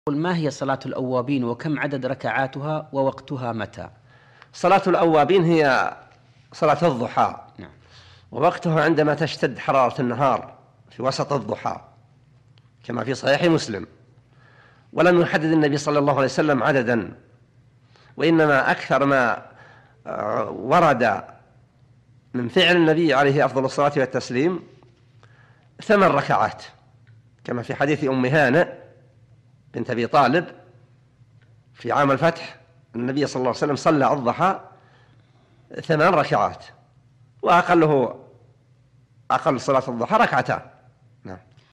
ما هي صلاة الأوابين وكم عدد ركعاتها ووقتها متى؟ صلاة الأوابين هي صلاة الضحى. نعم. ووقتها عندما تشتد حرارة النهار في وسط الضحى كما في صحيح مسلم. ولم يحدد النبي صلى الله عليه وسلم عددا، وإنما أكثر ما ورد من فعل النبي عليه أفضل الصلاة والتسليم 8 ركعات، كما في حديث أم هانئ بنت أبي طالب في عام الفتح النبي صلى الله عليه وسلم صلى الضحى 8 ركعات، وأقل صلاة الضحى ركعتان.